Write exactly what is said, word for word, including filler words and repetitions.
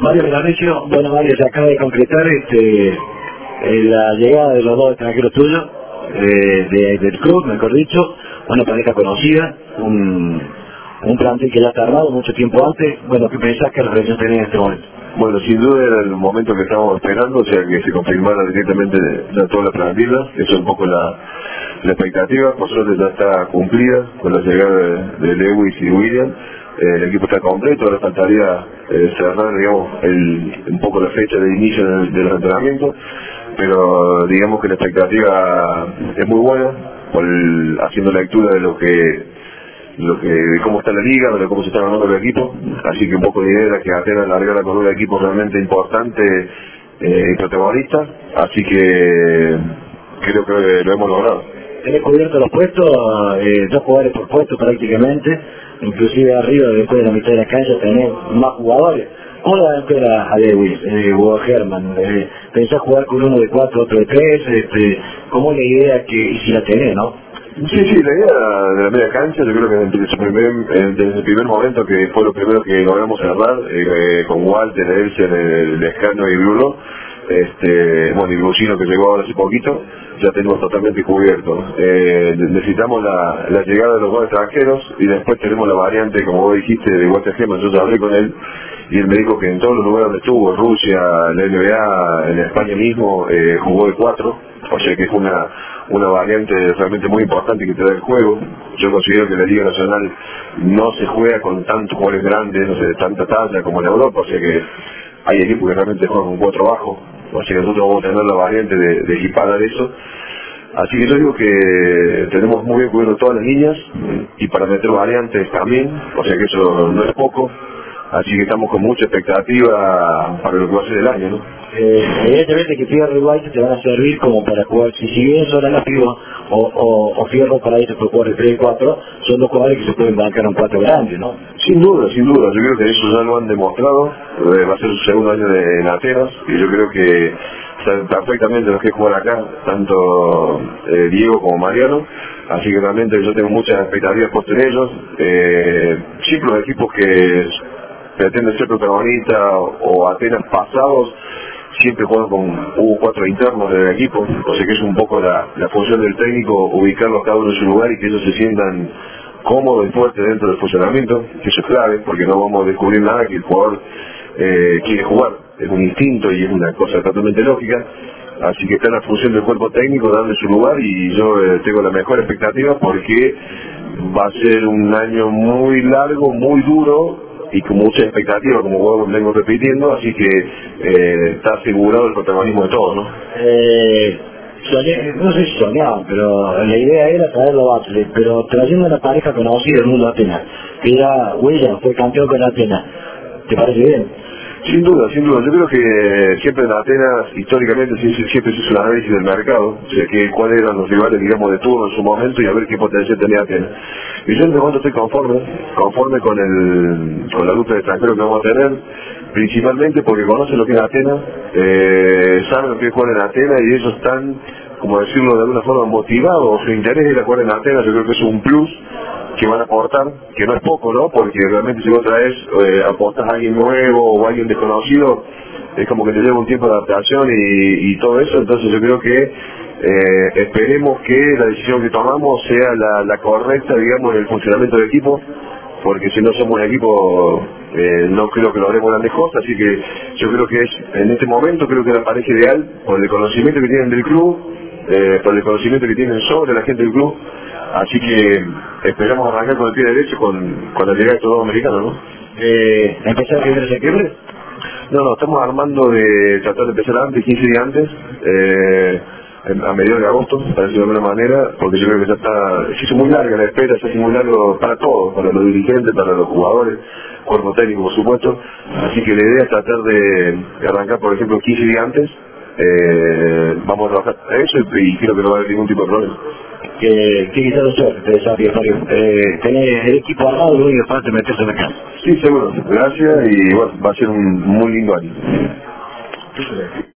Mario Milanesio, bueno Mario, se acaba de concretar este, eh, la llegada de los dos extranjeros tuyos, eh, de, del club, mejor dicho, una pareja conocida, un, un plantel que ya está armado mucho tiempo antes. Bueno, ¿qué pensás que reflexión tenés en este momento? Bueno, sin duda era el momento que estábamos esperando, o sea que se confirmara directamente de toda la plantilla, eso es un poco la, la expectativa, por suerte ya está cumplida con la llegada de, de Lewis y William. Eh, el equipo está completo, ahora faltaría eh, cerrar, digamos, el, un poco la fecha de inicio de, de los entrenamientos, pero digamos que la expectativa es muy buena, por el, haciendo lectura de lo que lo que de cómo está la liga, de cómo se está ganando el equipo, así que un poco de idea era que Atenas largara con un equipo realmente importante eh, y protagonista, así que creo que lo hemos logrado. Tenés cubierto los puestos, eh, dos jugadores por puesto prácticamente, inclusive arriba, después de la mitad de la cancha, tenés más jugadores. ¿Cómo le van a ver a Lewis eh, o a Germán? Eh, ¿Pensás jugar con uno de cuatro, otro de tres? Este, ¿Cómo es la idea que, y si la tenés, no? Sí, sí, la idea de la media cancha, yo creo que desde el primer, desde el primer momento que fue lo primero que logramos cerrar, eh, con Walter, Elsen, el Lescano y Bruno, este, bueno, y Brusino que llegó ahora hace poquito, ya tenemos totalmente cubierto. Eh, necesitamos la, la llegada de los dos extranjeros y después tenemos la variante, como vos dijiste, de Walter Germán. Yo ya hablé con él y él me dijo que en todos los lugares donde estuvo, Rusia, la N B A, en España mismo, eh, jugó de cuatro, o sea que es una una variante realmente muy importante que te da el juego. Yo considero que la Liga Nacional no se juega con tantos jugadores grandes, no sé, de tanta talla como en Europa, o sea que hay equipos que realmente juegan con cuatro bajos, o sea que nosotros vamos a tener la variante de, de equiparar eso. Así que yo digo que tenemos muy bien cubierto todas las líneas y para meter variantes también, o sea que eso no es poco, así que estamos con mucha expectativa para lo que va a ser el año, ¿no? Eh, evidentemente que Fierro y White te van a servir como para jugar, si, si bien son la Fierro o, o, o Fierro para ellos puede jugar el tres y cuatro, son dos jugadores que se pueden bancar un cuatro grande, ¿no? Sin duda, sin duda, yo creo que eso ya lo han demostrado, eh, va a ser su segundo año de, en Atenas, y yo creo que saben perfectamente los que juegan acá, tanto eh, Diego como Mariano, así que realmente yo tengo muchas expectativas puestas en ellos, eh, siempre los equipos que pretenden ser protagonistas o, o Atenas pasados, siempre juegan con U cuatro internos del equipo, o sea que es un poco la, la función del técnico, ubicarlos cada uno en su lugar y que ellos se sientan cómodos y fuertes dentro del funcionamiento, que eso es clave, porque no vamos a descubrir nada que el jugador eh, quiere jugar, es un instinto y es una cosa totalmente lógica, así que está la función del cuerpo técnico darle su lugar y yo eh, tengo la mejor expectativa porque va a ser un año muy largo, muy duro, y con mucha expectativa, como vos vengo repitiendo, así que eh, está asegurado el protagonismo de todos, ¿no? Eh, soñé, no sé si soñaban, pero la idea era traerlo a Batley, pero trayendo una pareja conocida del mundo de Atenas, que ya William fue campeón con Atenas, ¿te parece bien? Sin duda, sin duda. Yo creo que siempre en Atenas, históricamente, siempre se hizo un análisis del mercado, o sea, que cuáles eran los rivales, digamos, de turno en su momento y a ver qué potencial tenía Atenas. Y yo en este momento estoy conforme, conforme con el con la lucha de extranjeros que vamos a tener, principalmente porque conocen lo que es Atenas, eh, saben lo que es jugar en Atenas y ellos están, como decirlo de alguna forma, motivados, su interés es ir a jugar en Atenas. Yo creo que es un plus que van a aportar, que no es poco, ¿no? Porque realmente si vos traes, eh, aportas a alguien nuevo o a alguien desconocido, es como que te lleva un tiempo de adaptación y, y todo eso, entonces yo creo que eh, esperemos que la decisión que tomamos sea la, la correcta, digamos, en el funcionamiento del equipo, porque si no somos un equipo, eh, no creo que logremos grandes cosas, así que yo creo que es, en este momento, creo que la pareja ideal, por el conocimiento que tienen del club, eh, por el conocimiento que tienen sobre la gente del club, así que esperamos arrancar con el pie derecho con, con la llegada de estos dos americanos, ¿no? Eh, ¿Empezar el primero de septiembre? No, no, estamos armando de tratar de empezar antes, quince días antes, eh, a mediados de agosto, para decirlo de alguna manera, porque yo creo que ya está, se hizo muy larga la espera, se hizo muy largo para todos, para los dirigentes, para los jugadores, cuerpo técnico por supuesto, así que la idea es tratar de arrancar, por ejemplo, quince días antes, eh, vamos a trabajar a eso y, y creo que no va a haber ningún tipo de problema. Que tiene que ser un suerte, te desafío, Mario. Eh, tenés el equipo armado, lo único que falta es meterse en la casa. Sí, seguro, gracias y bueno, va a ser un muy lindo año.